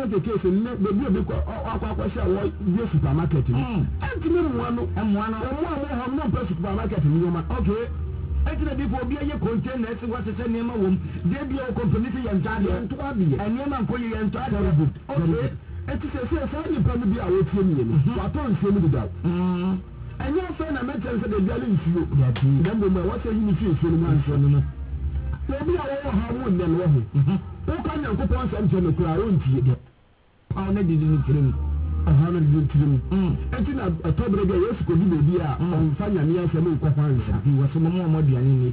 just a case in the supermarket. And to me, one have no supermarket in Yoma. Okay. Actually, before being a container, what's the name of them? They be a company and Tadi and Twabi, and Yaman Koyi and Tadi. Okay. It is a sign probably be our team. What on same with that? And your friend, I met them for the belly to you. Remember, what's a unique man? Maybe I will have one then. Who can you put on some to our own tea? How many didn't kill him? 100 didn't kill him. And in a top of the years could be there on Fanya near some conference. He was some more money.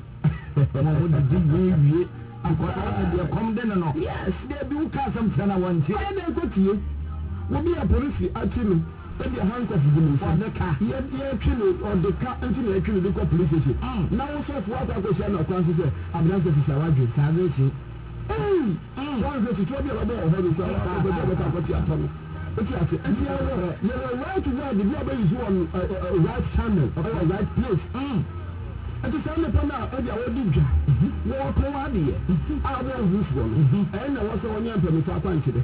Yes, they do cast some China one. And I go to you. Will be a police at him. Maybe a handcuff for the car. Yet, or the car until they actually look up police station. Now, also, what I was saying, I'm not going to say, I'm going to say, one goes to trouble about how to say, I'm going to say, and you are right to where the global is on a right channel or a right place. And to send upon our area, I will do walk over here. I will use one. And I was on your penny for quantity.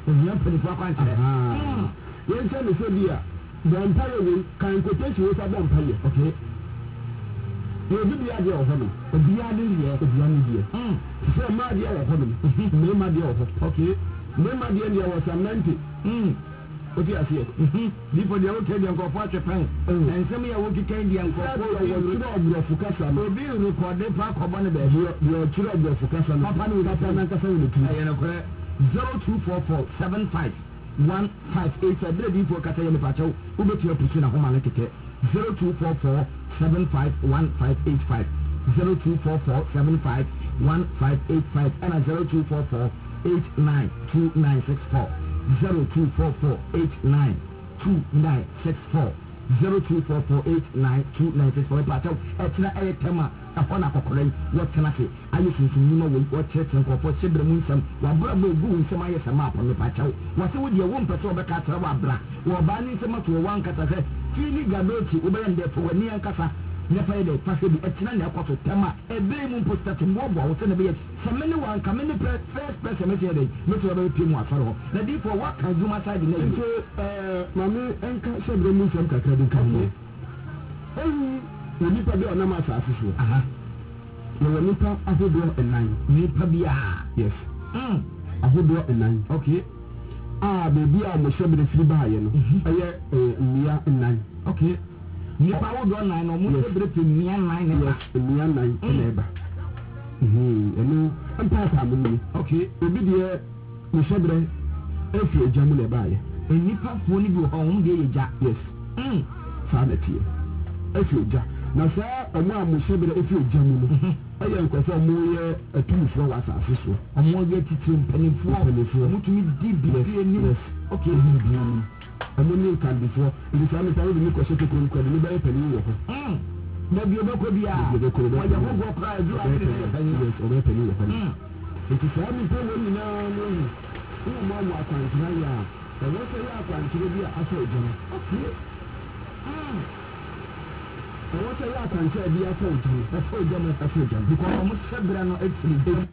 Yes, I said, the empire will can quotation with a vampire. Okay. You'll be the idea of him. But the idea of the idea. So, my dear of him. No, my dear of him. Okay. No, my dear was a mentee. What do you say? Before the old Teddy and Copa Japan. And some of your candy and Copa of Fukasa will be recorded for Cobanabel. Your children of Fukasa, Papa will have an answer 0244 75 158 a baby for Catayana Pacho, who bet your position at home and ticket 0244 75 1585 0244 75 1585 and a 0244 892964 0244 892964 0244 892964 Pacho, Etna Etema. Upon a cockroach, what can I say? I used to know what church and for Sibra Munsam, while Bravo doing some eyes a map on the patch. What would your one patrol back at Rabra, or banning some to one catase, Fili Gadochi, Uber there for near Casa, never the Passage Etina Coto Tama, a Baymoon poster to Mobile, what's in the bed. Some many one come in the first person material, not to a team or fellow. The deep for what can do my side in the Mammy and Sibra Munsam Kakadi come. The Nipa be on a mass official. The Nipa a whole door and 9. Nipa be yes. A whole door and 9. Okay. Baby, I must have the free buy. Near 9. Okay. Nipa would door 9 or more near 9. Yes, near 9 neighbor. And Papa, okay. Baby, dear, Michelle, if you're German buy. And Nipa won't go home, dear Jack. Yes. Sanity. If you're Jack. Now, sir, a man will say that if you're German, I am confirmed more a 2 for us as this one. A more yet to penny for what to me deep. Yes, okay, a money can before. It is only time to make a second credit by a penny. Maybe you're not going to be a go prize or a penny. It is only when you know who Mamma can tell you. And what's a lap and to be a soldier? Okay. What I can say, be a soldier, because I must have been actually.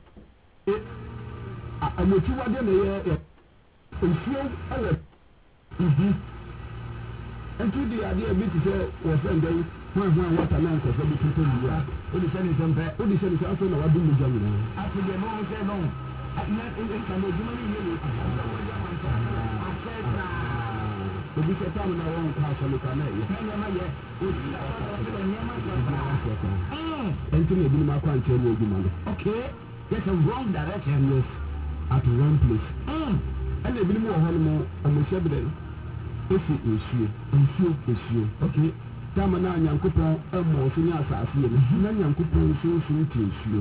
I will see what and to the idea of it was Sunday, when what a man could be people you are. What is anything bad? What is anything else? I do the job. After the long say long. I'm not in the we said, I'm not one house on the canal. And to me, my country will be money. Okay, that's a wrong direction, yes, at the wrong place. And they believe more honeymoon on the Saturday. If it is you, okay. Tamana Yankupon, a more senior assassin, Yankupon, so to you.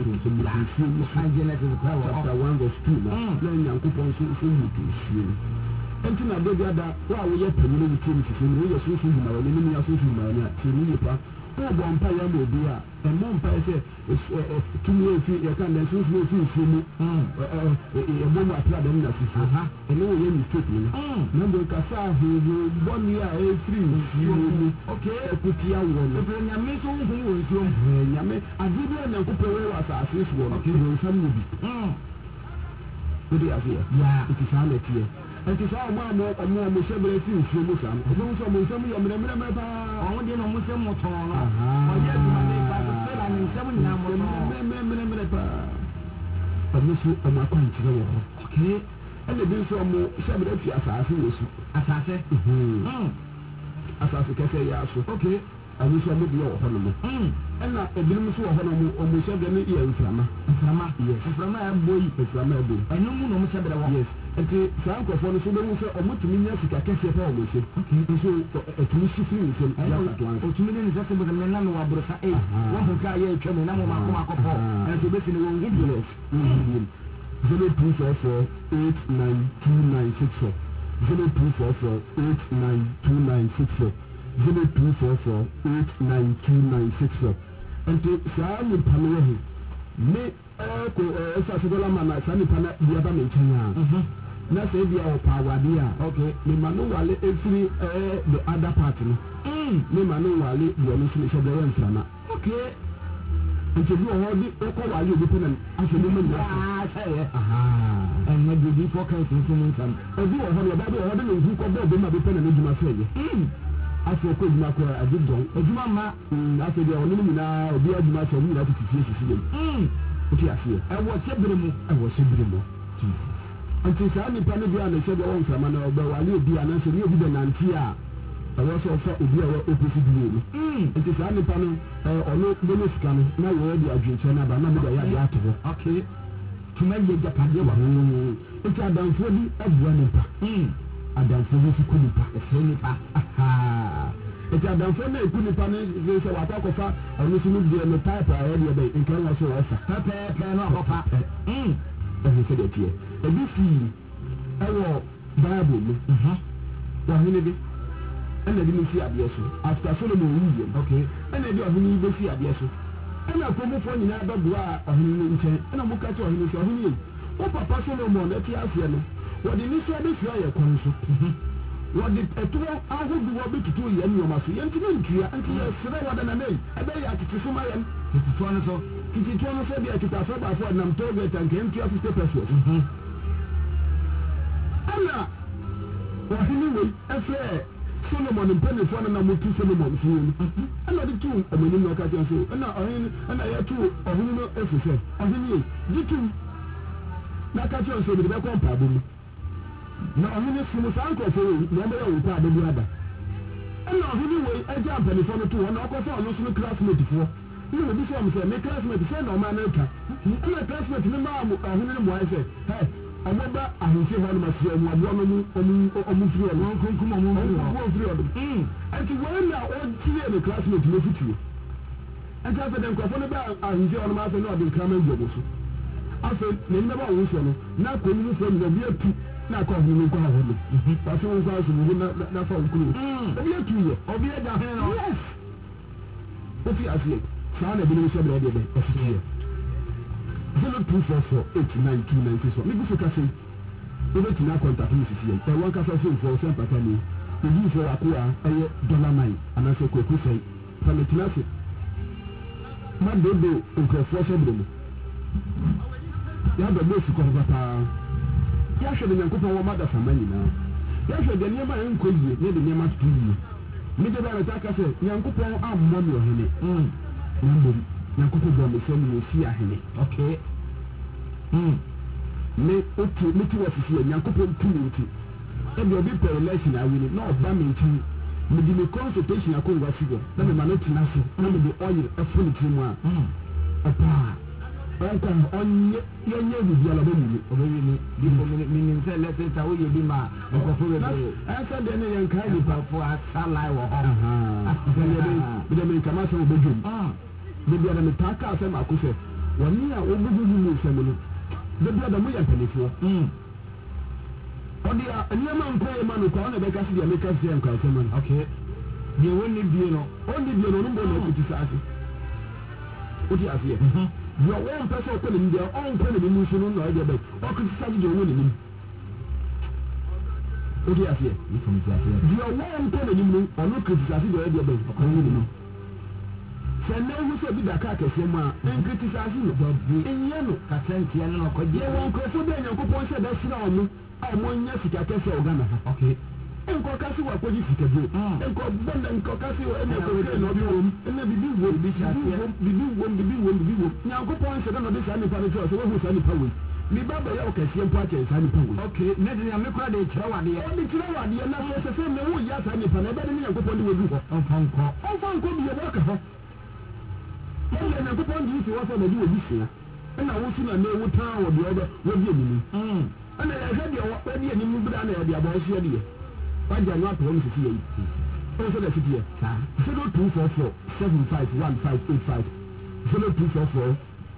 Chapter 1 verse 2, then Yankupon, so to you. And to my baby, why we have to live with him, we are so soon, our enemy are so soon, to me. Oh, Vampire will be a Vampire says, to me, you can then soon see me. A woman applied in the system. And no one is taking. Number Casa, who 1 year, 3. Okay, I put here one. The Miss who was young. I did not know as I see one. Okay, some movie. Good idea. Yeah, it is 100 years. Enti saa ọmọ ṣẹ́bẹ̀rẹ̀ sí ìṣe mú sàmù. Ọmọ sọ ọmọ ìṣẹ́mú yọ mìíràn mẹ́ta. Àwọn díẹ̀ náà ọmọ ṣẹ́ mọ̀ tán náà. Ọ̀yẹ́ ìgbìmọ̀ ní ìpàdé sẹ́lá ní ìṣẹ́mú nyina mọ̀ tán. Mẹ́rẹ̀ paa. Ọmọ sọ ọmọ akọ nkyerẹ wọ hɔ. Okay. Ɛna ebi nso ọmọ ṣẹ́bẹ̀rẹ̀ fi asaase wɔ so. Asaase. Asaase kɛse yɛ aso. Okay. Ọmọ sọ ọmọ bi wɔ hɔ nom. Ɛna ebinom nso wɔ hɔ nom ọmọ ṣẹ́bẹ̀rẹ̀ no yɛ mframa. Mframa. Yes. Mframa yɛ bɔ yi. Mframa yɛ bɔ yi. Ɛno mu na ọmọ ṣẹ́bẹ̀rẹ̀ wɔ. Yes. Nti saa nkurɔfoɔ no so bɛhu sɛ ɔmo tumi nya sika kɛseɛ pɛ ɔmo nsɛm. Nso ɛtumi si firi nsɛm yɛasato ansa. Otumi ne nsɛm sɛ me nam wɔ aborosa e. Wɔn ho kaa yɛ atwa me nam wɔ maako maako pɔ. Ɛnso bɛsi ne wɔn ho bi. 0244 892964 0244 892964 0244 892964 nti saa nipa no wɔ ho ne ɛkɔ ɛsasodɔla ma na saa nipa no bi aba me nkyɛn a na sɛ ebi a ɔpa awade a ne ma no wale efiri the other part no ne ma no wale deɛ no nso ne hyɛ bɛyɛ mframa nti bi wɔ hɔ de ɛkɔ wale obi pɛ na asɛ ne mu nyinaa sɛyɛ ɛnna bibi fɔ kan tuntun nsɛm ebi wɔ hɔ de ɔbaa bi wɔ hɔ de ne nsu kɔ bɔ obi ma bi pɛ na ne dwuma sɛyɛ afɔ kɔ edwuma kɔ agye dɔn edwuma ma afɔ deɛ ɔno nyinaa obi adwuma sɛ ɔmo nyinaa tete fie sisi yɛm wote aseɛ ɛwɔ hyɛbere mu nti saa nipa no bi a ne hyɛ deɛ ɔwɔ mframa no ɔbɛ wale obi a nanso ne obi bɛ nante a ɛwɔ sɛ ɔfa obi a ɛwɔ opposite bi mu nti saa nipa no ɔno bɛne sika no na wɔyɛ de adwenkyerɛ no aba na mede ayɛ adeɛ ato hɔ tuma yɛ gyapadeɛ wɔ nti adamfoɔ bi aboa nipa adamfoɔ bi ku nipa ɛsɛ nipa nti adamfoɔ no ɛku nipa no sɛ wakɔ akɔfa ɔno so no deɛ no pipe a ɛdeɛ bɛyɛ nkɛn wɔ so wɔfa pɛpɛɛpɛ no akɔfa ɛhɛ sɛ deɛ teɛ ebi fii ɛwɔ bible mu ɔhene bi ɛna ebi no fi adeɛ so after Solomon wuyɛ ɛna ebi ɔhene yi bɛfi adeɛ so ɛna akɔmufoɔ nyinaa bɛboa ɔhene no nkyɛn ɛna mo ka kyerɛ ɔhene sɛ ɔhene yi wo papa Solomon ɛte aseɛ no wɔde ne so abɛfia yɛ kɔn so wɔde ɛtoɔ ahodoɔ bi tutu yɛn nneɛma so yɛntumi ntua nti yɛsrɛ wɔde na nei ɛbɛyɛ atete so ma yɛn tetefoɔ no so tetefoɔ no sɛ deɛ ɛtetafoɔ baafoɔ nam toilet anka ntua 50 pesos ɛna ɔhene wei ɛfrɛ Solomon mpanimfoɔ no na motu Solomon fie no ɛna ɔde tu ɔmanim na ɔka kyɛn so ɛna yɛtu ɔhene no ɛfi sɛ ɔhene yi gye tu na aka kyɛn so mede bɛkɔ mpaabɔ mu na ɔhene si mu saa nkurɔfoɔ wei na ɔbɛyɛ wo pa adadu ada ɛna ɔhene wei agya mpanimfoɔ no to hɔ na ɔkɔfa ɔno so no classmatefoɔ ne obi sɛ ɔmo sɛ me classmate sɛ na ɔma no atwa ɛna classmate no maa ɔhene no mmoae sɛ ọmọ bá ahunṣe hɔ no ma fi ɔmo aboɔ no ɔmo firi ɔno nkonkom ɔmo firi ɔno ɛnti wɔn na ɔtie ne classmate no fitiri ɛnti afɛ dɛ nkurɔfoɔ no bá ahunṣe hɔ no ma afɛ na ɔde nkraman gu ɔmo so afɛ n'anim bá ɔmo sɔ no na akɔ ɔmo fo no obi atu na akɔ ɔmo no nkɔ ahɔ no wafɛ wɔn nkɔ aso mo na fa wɔn kuro obi atu yɛ obi ɛda hɛn no yes ofi aseɛ saa na ebi ne nso ɛbɛrɛ deɛ bɛ ɛfiti yɛ 0244 892964 me gufu kase ebe tina contact me sisi yɛn ɛwɔ nkasa so nfɔ ɔsɛn pata ni ebi nfɔ wako a ɛyɛ $9 anaasɛ kweku sɛn fami tina se ma dodo nkurɔfoɔ hyɛ bere mu yabɛ bɛ esi kɔn paa yahwɛ de nyankopɔn wɔ mada sama nyinaa yahwɛ de nneɛma a nkɔ yie ne de nneɛma tutu yie me de bɛ ɛrɛta akasɛ nyankopɔn ammɔ mi ɔhene na mbom nyankopɔn bɔ me sɛ mi esi ahene me ti wɔ sisi yɛ nyankopɔn tu mi nti ɛbi obi pɛ election awini na ɔba mi nkyɛn me di me consultation akɔnwa si hɔ na me ma no tena so na me de oil ɛfo ne tiri mu a ɔpaa ɔnkɔ ɔnyɛ yɛnyɛ bibi ala ɔbɛwi ni bifo mi nsɛ lɛsɛ ta woyɛ bi ma nkɔfo bɛ bɛ ɛsɛ deɛ ne yɛn nkae nipa fo asalai wɔ hɔ bɛdɛ me nkama sɛ wɔbɛdwom bɛbi ada me taa kaa sɛ maako sɛ wɔne a wɔgugu mu nsɛm no bɛbi ada mo yɛ mpanifoɔ ɔde a nneɛma nkɔ yɛ ma no kwa ɔna bɛka se deɛ meka se yɛ nkansɛm no deɛ wɔnni bie no ɔnni bie no ɔno mbɔ na akuti saa ase wote aseɛ deɛ wɔmpɛ sɛ ɔkɔ n'anim deɛ ɔnkɔ n'anim nso no na ɔyɛ bɛ ɔkuti saa deɛ ɔwɔ n'anim wote aseɛ deɛ wɔnkɔ n'anim no ɔno kuti saa deɛ ɔyɛ bɛ ɔkɔ n'anim sɛ na ehu sɛ bi da kaa kɛseɛ mu a nkritisase no enyɛ no kasantia no ɔkɔgye yɛwɔ nkurɔfoɔ bi a nyankopɔn hyɛ da hyira ɔmo a ɔmo nya sika kɛseɛ wɔ Ghana ha nkɔkase wɔ akɔgye sika bio nkɔbɔnda nkɔkase wɔ ɛna kɔkɛ na ɔbi wɔm ɛna bibi wɔm nyankopɔn hyɛ da na ɔde saa nipa no kyerɛ sɛ wɔhu saa nipa wei ne ba bɛyɛ wo kɛseɛ mpo akyɛ saa nipa wei ne de nyame kora de kyerɛ wadeɛ ɔde kyerɛ wadeɛ na sɛ sɛ sɛ ne wo yɛ saa nipa no ɛbɛde ne nyankopɔn de wɔdu hɔ ɔmfa nkɔ bi yɛbɔ ka hɔ ɛyɛ nyankopɔn de si wɔ sɛ bɛde wɔdi sia ɛna wo so na na ɛwo taa wɔ deɛ wɔdi anim ɛna yɛhwɛ deɛ wɔdi anim bra na yɛde abɔ so yɛdeɛ wagya no atɔ no sisi yɛ yi ɛwɔ sɛ na sisi yɛ 0244 751585 0244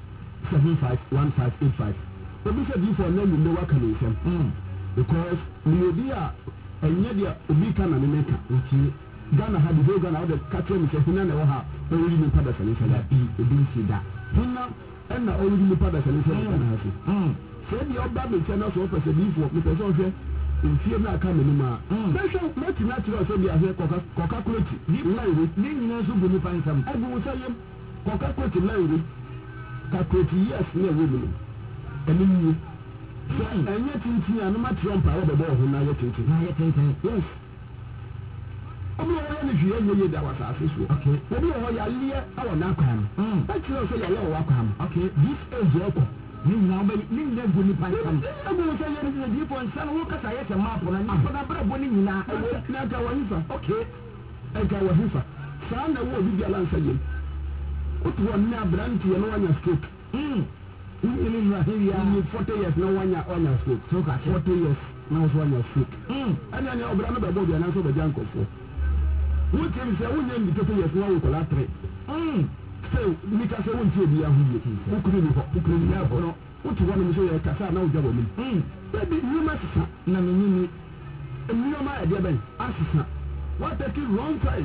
751585 obi sɛ difo na nyim ne waka ne nsɛm because ne obi a ɛnyɛ deɛ obi ka na ne meka Ghana ha de Ghana wode ka kyerɛ me sɛ hina na ɛwɔ ha ɔwuri nipa da sɛ ne nsɛ da ebi nsi da hina ɛna ɔwuri nipa da sɛ ne nsɛ da Ghana ha so sɛ deɛ ɔba me nkyɛn na so ɔpɛ sɛ difo mepɛ sɛ ɔhwɛ mfie na aka me no mu a mɛhwɛ mɛti na kyerɛ sɛ deɛ ahwɛ kɔka kuroti lairi ne nyinaa nso gu nipa nsɛm ɛgu wo sɛ yɛm kɔka kuroti lairi kakuroti yes na ɛwɔ mu no ɛne nie sɛ ɛnyɛ tenten a no matrɛ mpa wɔbɛbɔ ɔho na ayɛ tenten yes obi wɔ hɔ yɛ ne hwee ɛnyɛ yie da wɔ asase soɔ obi wɔ hɔ yɛaleɛ awɔ n'akwan no ɛkyerɛ sɛ yɛaleɛ wɔ w'akwan no this age ɛkɔ ne nyinaa gu nipa nsɛm ɛgu wo sɛ yɛ ne difo nsa no wokasa yɛ sɛ maapo na nipa no abrɛbɔ ne nyinaa na ɛka wɔ hifa ɛka wɔ hifa saa na ɛwɔ obi biara nsa yɛm wote hɔ ne aberanteɛ no wanya stroke Ini Rahia, 40 years na wanya stroke. So ka 40 years na wanya stroke. Ana ni obra no bebo bia na so be jan kofo. Wo tem se wo nyam di 30 years na wo kola 3. So mi ka se wo nti obi ahu ye. Wo kuru ni ho, wo kuru ni ho no. Wo ti wono mi so ye kasa na wo jabo mi. Baby you ma sisa na me ni ni ma e dia ben. Asisa. What take wrong price.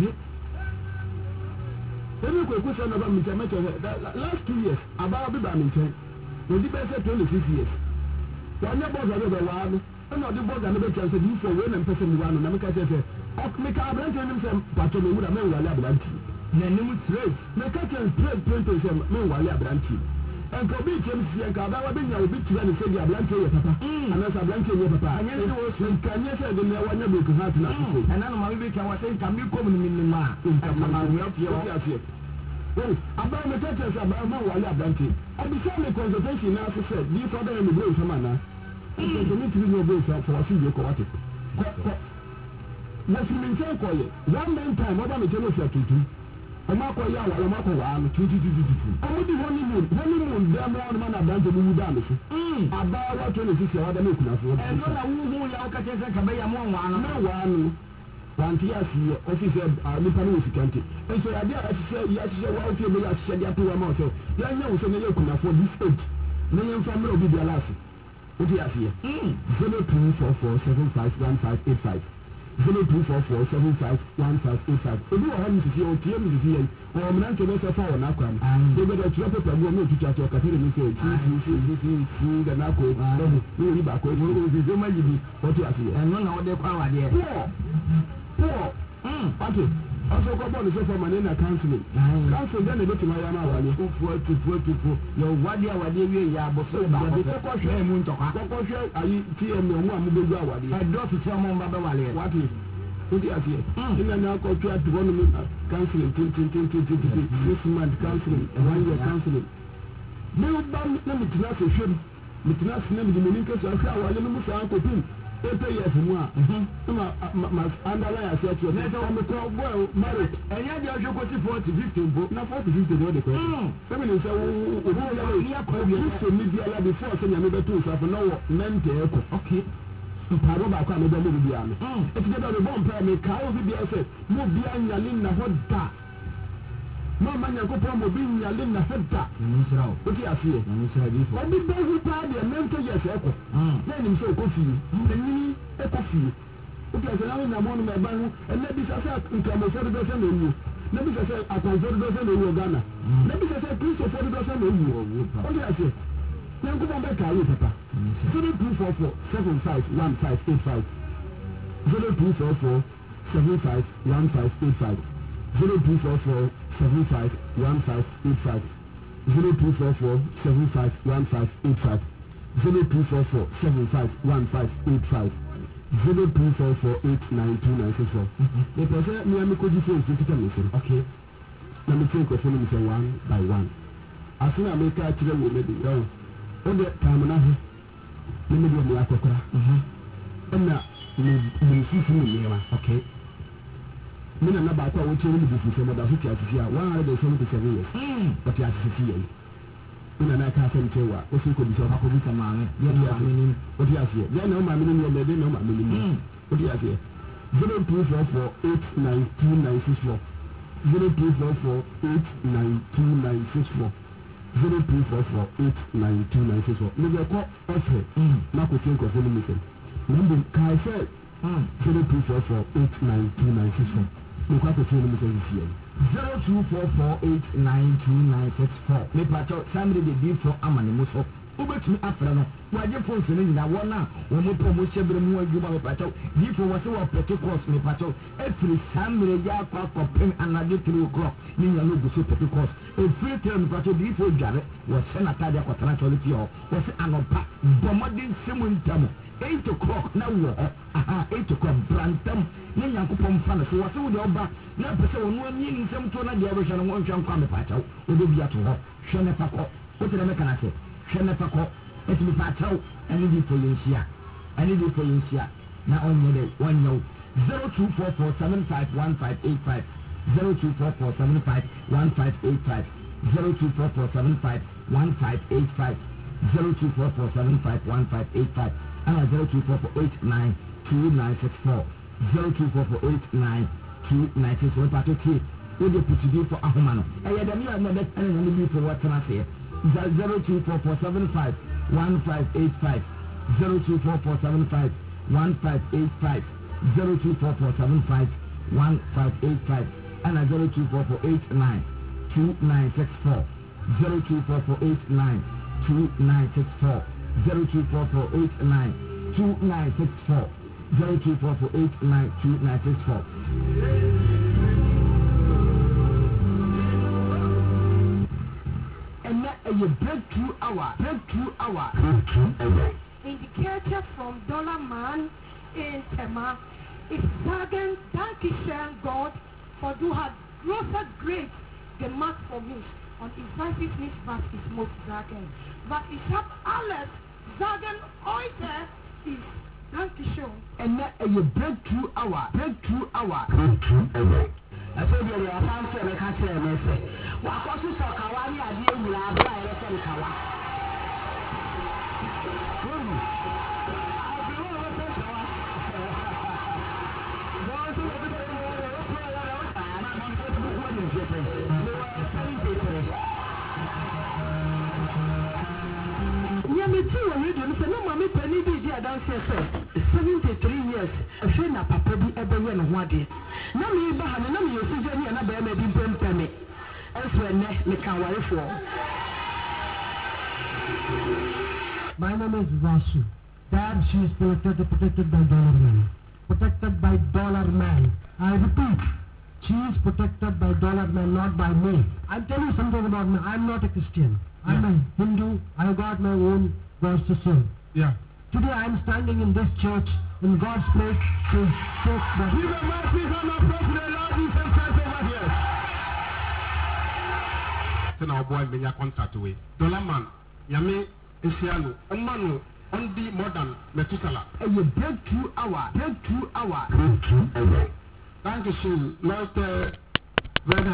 Every question about me, last 2 years, about the badminton, when the best 26 years. One year boys are over one, and not the boys are never chance to do for one and person one, and I'm going to say, make a brand and himself, but to me, would have made a labranti. Name trade, make a trade printers and men while labranti. And for me, James, and Kabawa, being a bit to say the Ablanti, papa, and as a blanket, papa, and yes, it was when Kanye said, the one you could have to and now my baby can say, can you come in my in Tamar? About the churches about my wall ablanti. I became a consultation now to say, these other immigration man. And the need to be no good for a single quarter. What you mean, say, 1 man time, what I'm a jealous at 2. A Marco Yawa, a Marco 1, 2. I would be honeymoon, damn one man ablanti who damage. About what 26 other looking at. And when I won't look at a cabaya more one. Wanti asi officer nipa no sikante enso ya dia asise wa ofie be asise dia to wa ma so ya nya wo so na yakuna for this age na yen fa me obi dia last odi asi 0244751585 0244751585 obi wa han sisi o tie mi sisi yen o mna nto no se fa wo na kwa m de be do tro paper go me tutu ato ka tere mi se ti da na ko ni ri ba ko ni o di ma yibi odi asi eno na wo de kwa wa de okay. Also, go on the sofa man in a counseling. Counsel then a bit to my Yama, to your wadia, ya, but so the Coco Share Moon to Coco Share, I TM one Mubu Wadi. I drop to tell Mom Baba Wale. What is it? In an alcohol to 1 minute counseling, 6 months counseling, 1 year counseling. No bam, let me tell you, should Mitnas name the Minicus of our Uncle. 8 years more. Must underline a set of well married. And yet, you go to 40-50, not 40-50, the question. Family say, oh, media before saying another 2 for no mental. Okay. Paroba kwame be mu bia no. It's get the bomb prayer me ka o bia say, mo bia nyale na hoda. Mama Yakopo mo bi nyale na hoda. Nsira o. Oti asie. Nsira bi fo. Obi be hu pa de mental yes eko. Na nim so ko fi. Ni eko fi. Oti asie na mo no me ba hu. E na bi sa nkamo so do se na enu. Na bi sa akon so do se na enu Ghana. Na bi sa Kristo so do se na enu. Oti asie. Yanko ba ka yi papa. 0244751585 0244751585 0244751585 0244-751585. 0244-751585. 0244-751585. 0244-89294. The person me am ko phone to kita me say okay. Na me take phone me say one by one. Asuna America kire wo me di. Oh. O de time na he. Me me di akokora. Na me sisi me ma. Okay. Me na ba kwa wo chere me di sisi mo da so tia sisi a 177 years. But ya sisi ye. Ina na ka san cewa wasu ko bisa ka ko bisa mame ya ni amini odi asie ya na o mame ni le de na o mame ni odi asie 0244892964 0244892964 0244892964 me go ofe na ko tin ko funu mi se number kai se 0244892964 me ko tin mi se sie 0244892964. Me pacho samre de before amane muso. Ubetumi afra no. Waje phone so ni na wona wo mo to mo shebre mu adwuma me pacho. Before wo se wo protocol me pacho. Every samre ya kwa kopin anade 3 o'clock. Ni nya no go so protocol. Every time pacho before jare wo se na tade akotana to le pio. Wo se anopa bomodin semu ntamo. 8 o'clock na wo 8 o'clock brantam ne Nyankopon fa no so wo se wo de oba na pese wo no ani nsem to na de obehwe no wonhwa nkwa me pacho wo de bia to ho hwe ne fa ko wo te me kana se hwe ne fa ko eti me pacho ani di fo yensia na onye de wonyo 0244751585 0244751585 0244751585 0244751585 and 0244892964 0244892964 patoti we dey put you for ahoma no e ya dem ya na bet and no be for what na say 0244751585 0244751585 0244751585 and 0244892964 0244892964 0244892964 0244892964. And that is a breakthrough hour. Indicator from Dollar Man in Tema is Zagen, Dankeschön God for you have grossed great the mark for me on Isaiah nicht was ich muss sagen. But ich hab alles sagen heute ist Dankeschön. And that is a breakthrough hour. I said you are fancy and I can't say anything. What was you so Kawani? I didn't will have a Kawa. Dance 73 years. I feel na papa bi ebeye no ho ade. Na me ba ha na me yesi ni na ba ma bi pempeme. Eso ene me kan warefo. My name is Vasu. Dad, she is protected by Dollar Man. Protected by Dollar Man. I repeat, she is protected by Dollar Man, not by me. I'll tell you something about me. I'm not a Christian. I'm a Hindu. I got my own gods to serve. Yeah. Today I'm standing in this church in God's place to take the... Give a mercy and a prayer to the Lord Jesus Christ over here. Say now boy me ya contact away. Dollar Man, yame esiano, omano, on the modern Metusala. A breakthrough hour. Thank you, Lord.